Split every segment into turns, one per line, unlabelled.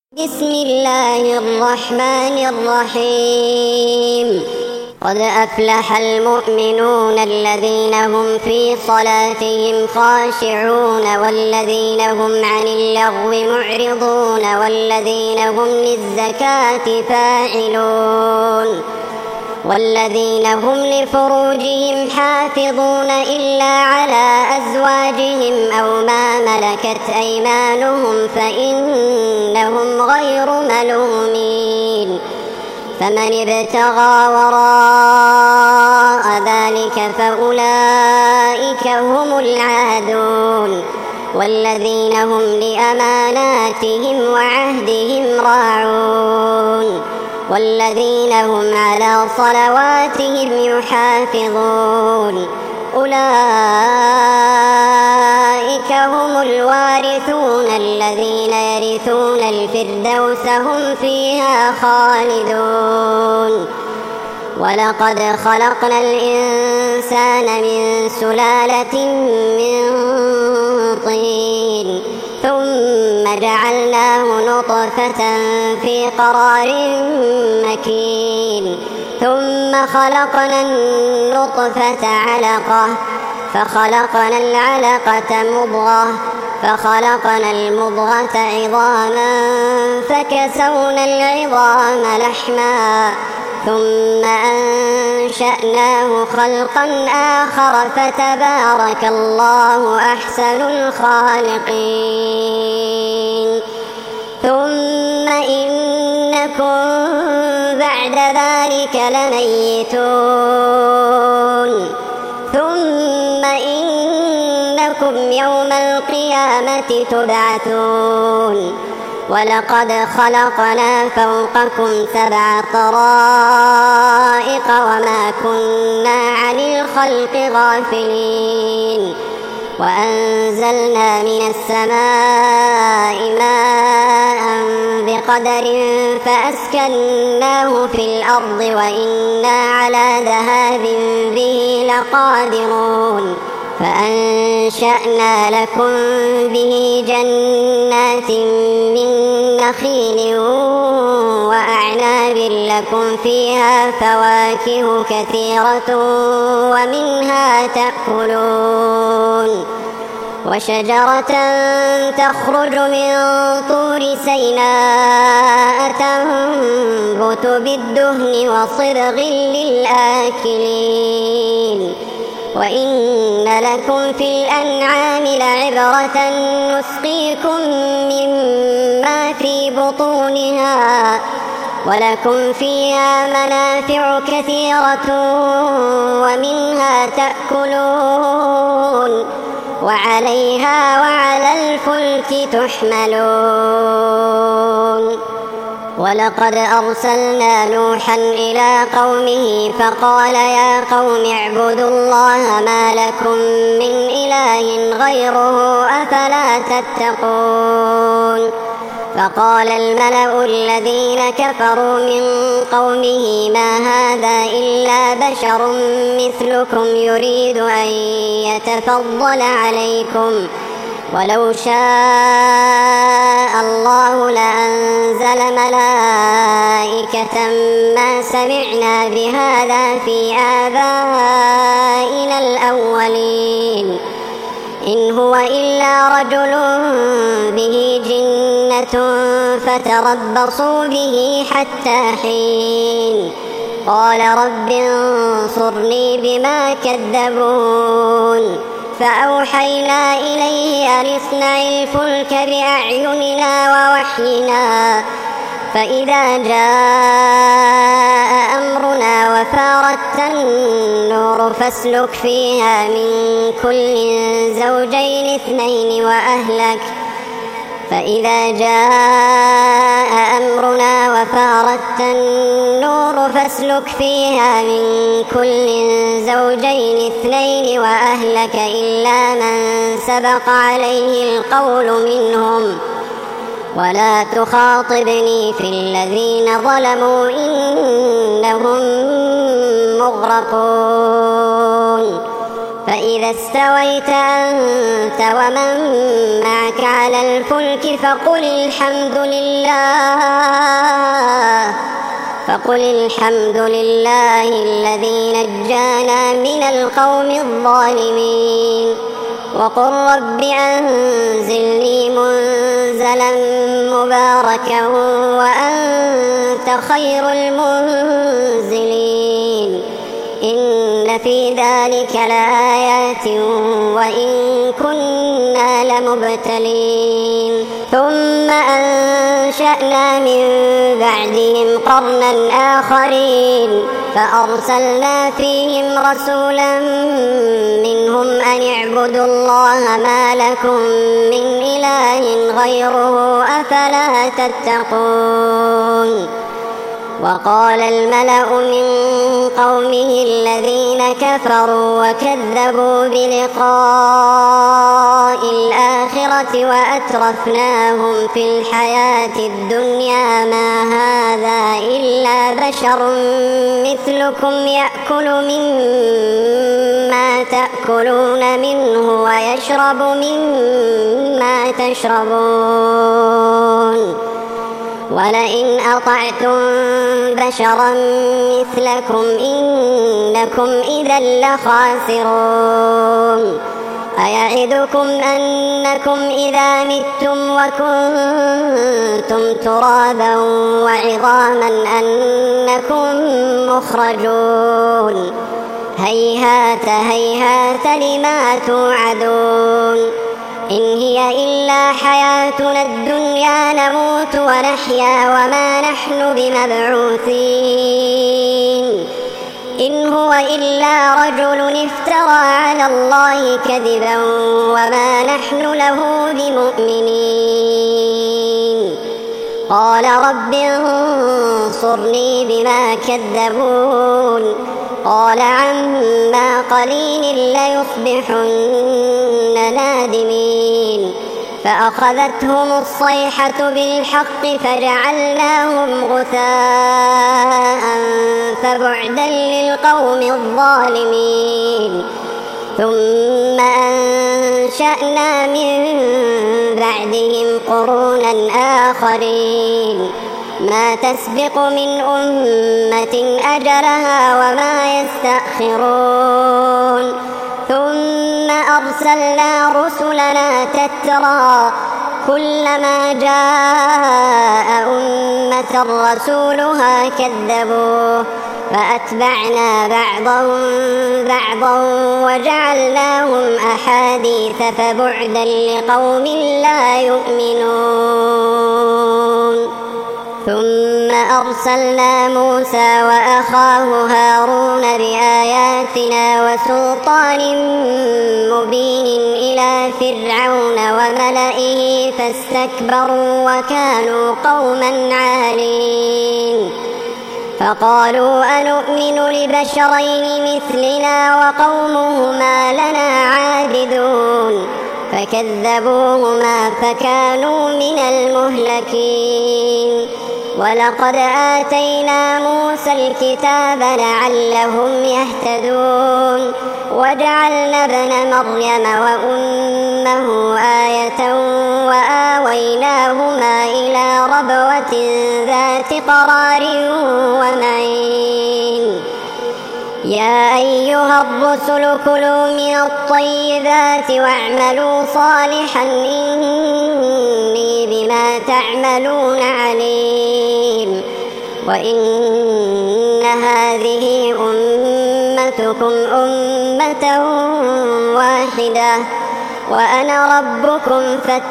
بسم الله الرحمن الرحيم. قد أفلح المؤمنون الذين هم في صلاتهم خاشعون والذين هم عن اللغو معرضون والذين هم للزكاة فاعلون والذين هم لفروجهم حافظون إلا على أزواجهم أو ما ملكت أيمانهم فإنهم غير ملومين. فمن ابتغى وراء ذلك فأولئك هم العادون والذين هم لأماناتهم وعهدهم راعون والذين هم على صلواتهم يحافظون. أولئك هم الوارثون الذين يرثون الفردوس هم فيها خالدون. ولقد خلقنا الإنسان من سلالة من طين ثم جعلناه نطفة في قرار مكين ثم خلقنا النطفة علقة فخلقنا العلقة مضغة فخلقنا المضغة عظاما فكسونا العظام لحما ثم أنشأناه خلقا آخر فتبارك الله أحسن الخالقين. ثم إنكم بعد ذلك لميتون ثم إنكم يوم القيامة تبعثون. ولقد خلقنا فوقكم 7 طرائق وما كنا عن الخلق غافلين. وأنزلنا من السماء ماء بقدر فأسكناه في الأرض وإنا على ذهاب به لقادرون. فأنشأنا لكم به جنات من نخيل وأعناب لكم فيها فواكه كثيرة ومنها تأكلون. وشجرة تخرج من طور سيناء تنبت بالدهن وصبغ للآكلين. وإن لكم في الأنعام لعبرة نسقيكم مما في بطونها ولكم فيها منافع كثيرة ومنها تأكلون وعليها وعلى الفلك تحملون. ولقد أرسلنا نوحا إلى قومه فقال يا قوم اعبدوا الله ما لكم من إله غيره أفلا تتقون. فقال الملأ الذين كفروا من قومه ما هذا إلا بشر مثلكم يريد أن يتفضل عليكم ولو شاء الله لأنزل ملائكة ما سمعنا بهذا في آبائنا الأولين إن هو إلا رجل به جنة فتربصوا به حتى حين. قال رب انصرني بما كذبون. فأوحينا إليه أن اصنع الفلك بأعيننا ووحينا فإذا جاء أمرنا وفارت النور فاسلك فيها من كل زوجين 2 وأهلك فإذا جاء أمرنا وفارت النور فاسلك فيها من كل زوجين 2 وأهلك إلا من سبق عليه القول منهم ولا تخاطبني في الذين ظلموا إنهم مغرقون. فإذا استويت أنت ومن معك على الفلك فقل الحمد لله الذي نجانا من القوم الظالمين وقل رب أنزلني منزلا مباركا وأنت خير المنزلين إن في ذلك لآيات وإن كنا لمبتلين ثم أنشأنا من بعدهم قرنا آخرين فأرسلنا فيهم رسولا منهم أن اعبدوا الله ما لكم من إله غيره أفلا تتقون وقال الملأ من قومه الذين كفروا وكذبوا بلقاء الآخرة وأترفناهم في الحياة الدنيا ما هذا إلا بشر مثلكم يأكل مما تأكلون منه ويشرب مما تشربون ولئن أطعتم بشرا مثلكم إنكم إذا لخاسرون أيعدكم أنكم إذا متم وكنتم ترابا وعظاما أنكم مخرجون هيهات هيهات لما توعدون إن هي إلا حياتنا الدنيا نموت ونحيا وما نحن بمبعوثين إن هو إلا رجل افترى على الله كذبا وما نحن له بمؤمنين قال رب انصرني بما كذبون قال عما قليل ليصبحن نادمين فأخذتهم الصيحة بالحق فجعلناهم غثاء فبعدا للقوم الظالمين ثم أنشأنا من بعدهم قرونا آخرين ما تسبق من أمة أجلها وما يستأخرون ثم أرسلنا رسلنا تترى كلما جاء أمة رسولها كذبوه فأتبعنا بعضهم بعضا وجعلناهم أحاديث فبعدا لقوم لا يؤمنون ثم أرسلنا موسى وأخاه هارون بآياتنا وسلطان مبين إلى فرعون وملئه فاستكبروا وكانوا قوما عالين فقالوا أنؤمن لبشرين مثلنا وقومهما لنا عابدون فكذبوهما فكانوا من المهلكين ولقد آتينا موسى الكتاب لعلهم يهتدون وجعلنا ابن مريم وأمه آية وآويناهما إلى ربوة ذات قرار ومعين يا أيها الرسل كلوا من الطيبات واعملوا صالحا إني بما تعملون عليم وإن هذه أمتكم أمة واحدة وأنا ربكم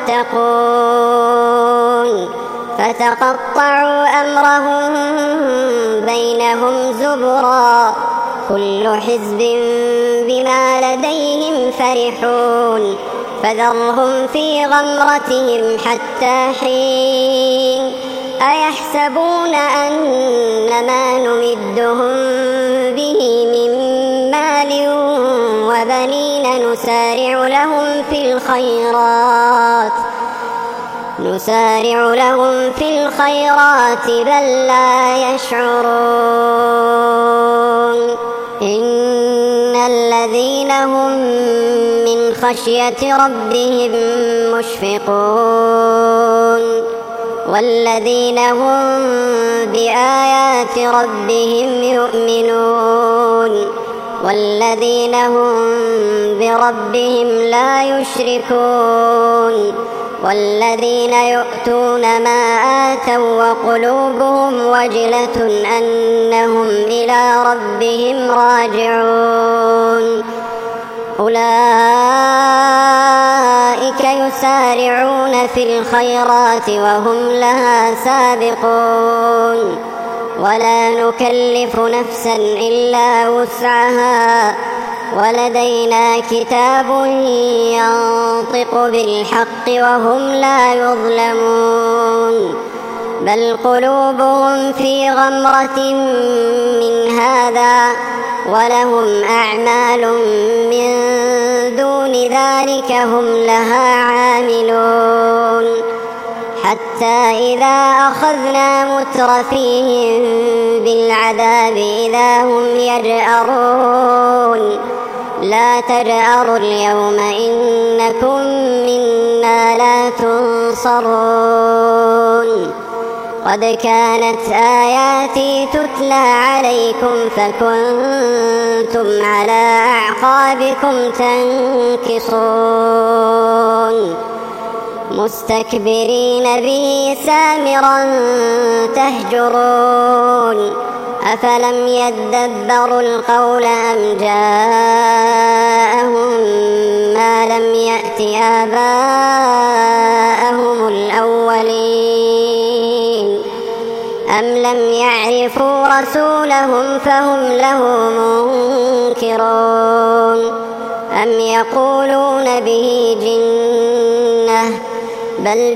فاتقون فتقطعوا أمرهم بينهم زبرا كل حزب بما لديهم فرحون فذرهم في غمرتهم حتى حين أيحسبون أن ما نمدهم به من مال وبنين نسارع لهم في الخيرات بل لا يشعرون إن الذين هم من خشية ربهم مشفقون والذين هم بآيات ربهم يؤمنون والذين هم بربهم لا يشركون والذين يؤتون ما آتوا وقلوبهم وجلة أنهم إلى ربهم راجعون أولئك يسارعون في الخيرات وهم لها سابقون ولا نكلف نفسا إلا وسعها ولدينا كتاب ينطق بالحق وهم لا يظلمون بل قلوبهم في غمرة من هذا ولهم أعمال من دون ذلك هم لها عاملون حتى إذا أخذنا مترفيهم بالعذاب إذا هم يجأرون لا تجأروا اليوم إنكم منا لا تنصرون قد كانت آياتي تتلى عليكم فكنتم على أعقابكم تنكصون مستكبرين به سامرا تهجرون أفلم يدبروا القول أم جاءهم ما لم يأت آباءهم الأولين أم لم يعرفوا رسولهم فهم له منكرون أم يقولون به جنة بل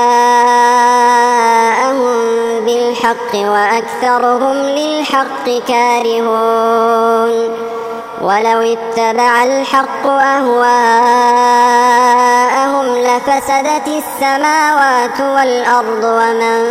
جاءهم بالحق وأكثرهم للحق كارهون ولو اتبع الحق أهواءهم لفسدت السماوات والأرض ومن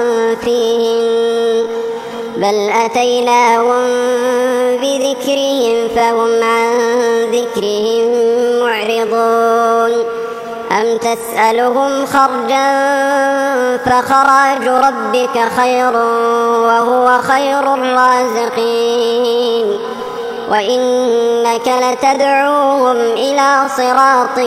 فيهن بل أتيناهم بذكرهم فهم عن ذكرهم معرضون أم تسألهم خرجا فخراج ربك خير وهو خير الرازقين وإنك لتدعوهم إلى صراط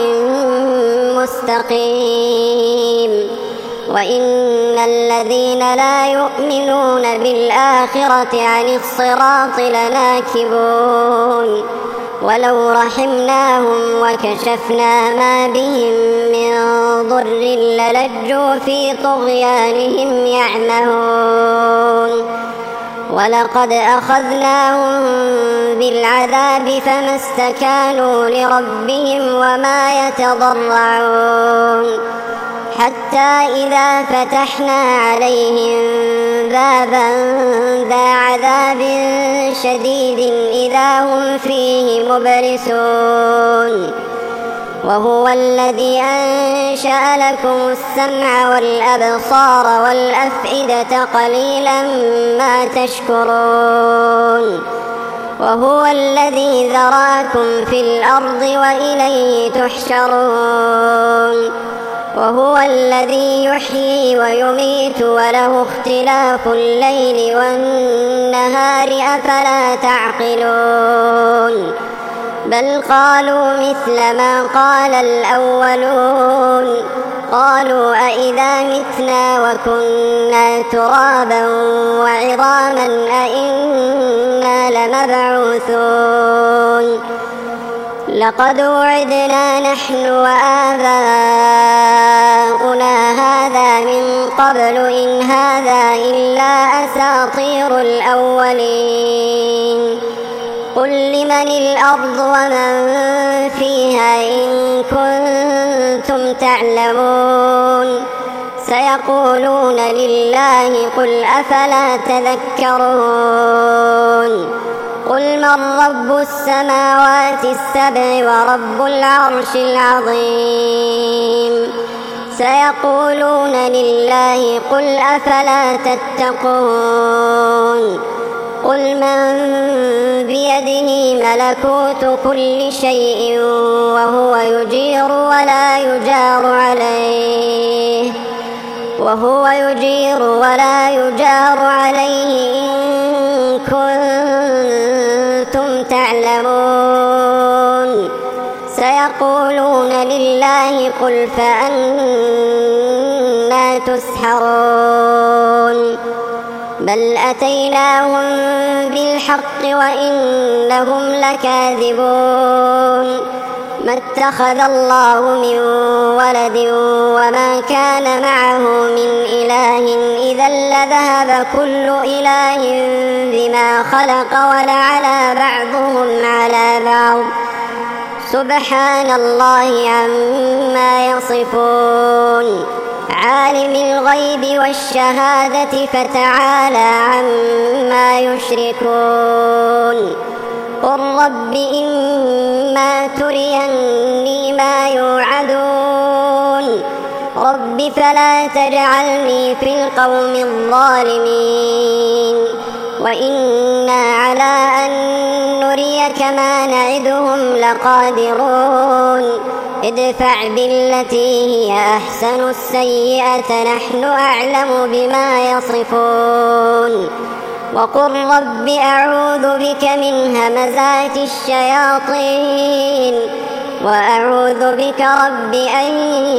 مستقيم وإن الذين لا يؤمنون بالآخرة عن الصراط لناكبون ولو رحمناهم وكشفنا ما بهم من ضر للجوا في طغيانهم يعمهون ولقد أخذناهم بالعذاب فما استكانوا لربهم وما يتضرعون حتى إذا فتحنا عليهم بابا ذا عذاب شديد إذا هم فيه مبلسون وهو الذي أنشأ لكم السمع والأبصار والأفئدة قليلا ما تشكرون وهو الذي ذراكم في الأرض وإليه تحشرون وهو الذي يحيي ويميت وله اختلاف الليل والنهار أفلا تعقلون بل قالوا مثل ما قال الأولون قالوا أئذا متنا وكنا ترابا وعظاما أئنا لمبعوثون لقد وعدنا نحن وآباؤنا هذا من قبل إن هذا إلا أساطير الأولين قل لمن الأرض ومن فيها إن كنتم تعلمون سيقولون لله قل أفلا تذكرون قل من رب السماوات السبع ورب العرش العظيم سيقولون لله قل أفلا تتقون قل من بيده ملكوت كل شيء وهو يجير ولا يجار عليه إن كنتم تعلمون سيقولون لله قل فأنى تسحرون بل أتيناهم بالحق وإنهم لكاذبون ما اتخذ الله من ولد وما كان معه من إله إذا لذهب كل إله بما خلق ولعلى بعضهم على بعض سبحان الله عما يصفون عالم الغيب والشهادة فتعالى عما يشركون قل رب إما تريني ما يوعدون رب فلا تجعلني في القوم الظالمين وإنا على أن نريك ما نعدهم لقادرون ادفع بالتي هي أحسن السيئة نحن أعلم بما يصفون وقل رب أعوذ بك من همزات الشياطين وأعوذ بك رب أن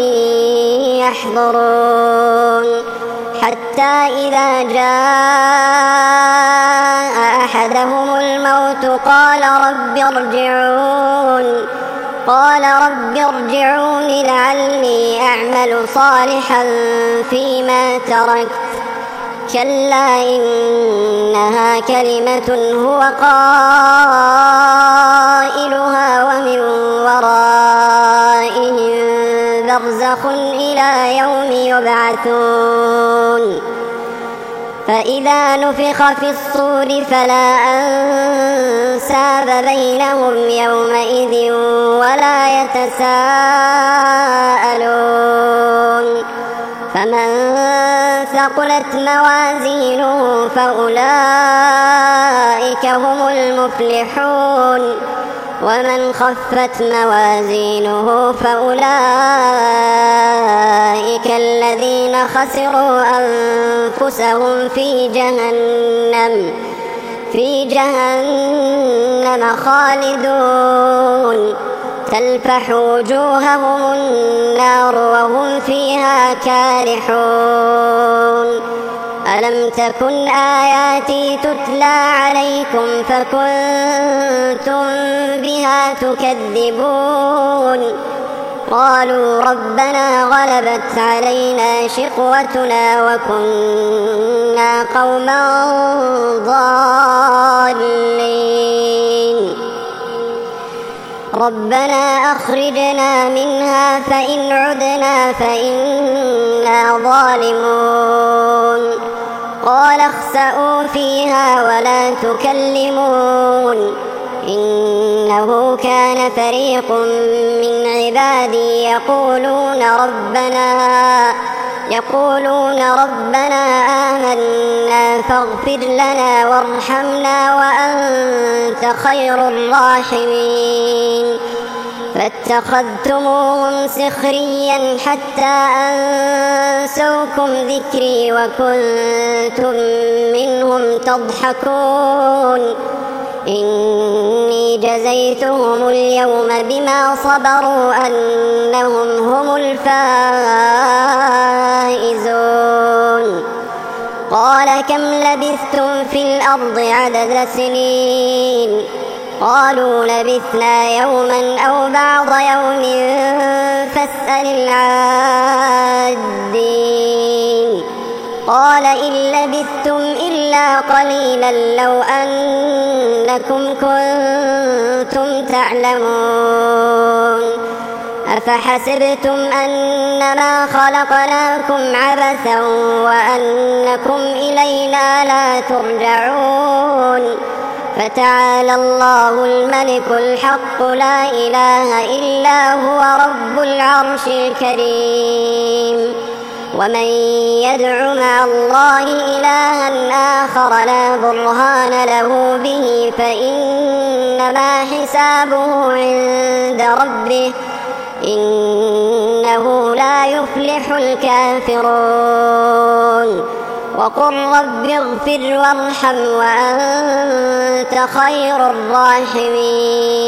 يحضرون حتى إذا جاء أحدهم الموت قال رب ارجعون لعلي أعمل صالحا فيما تركت كلا إنها كلمة هو قائلها ومن ورائهم برزخ إلى يوم يبعثون فإذا نفخ في الصور فلا أنساب بينهم يومئذ ولا يتساءلون فمن ثقلت موازينه فأولئك هم المفلحون ومن خفت موازينه فأولئك الذين خسروا أنفسهم في جهنم خالدون تلفح وجوههم النار وهم فيها كالحون ألم تكن آياتي تتلى عليكم فكنتم بها تكذبون قالوا ربنا غلبت علينا شقوتنا وكنا قوما ضالين ربنا أخرجنا منها فإن عدنا فإنا ظالمون قال اخسئوا فيها ولا تكلمون إنه كان فريق من عبادي يقولون ربنا آمنا فاغفر لنا وارحمنا وأنت خير الراحمين فاتخذتموهم سخريا حتى أنسوكم ذكري وكنتم منهم تضحكون إني جزيتهم اليوم بما صبروا أنهم هم الفائزون قال كم لبثتم في الأرض عدد سنين قالوا لبثنا يوما أو بعض يوم فاسأل العادين قال إن لبثتم إلا قليلا لو أنكم كنتم تعلمون أفحسبتم أنما خلقناكم عبثا وأنكم إلينا لا ترجعون فتعالى الله الملك الحق لا إله إلا هو رب العرش الكريم ومن يدع مع الله إلها آخر لا برهان له به فإنما حسابه عند ربه إنه لا يفلح الكافرون وقل رب اغفر وارحم وأنت خير الراحمين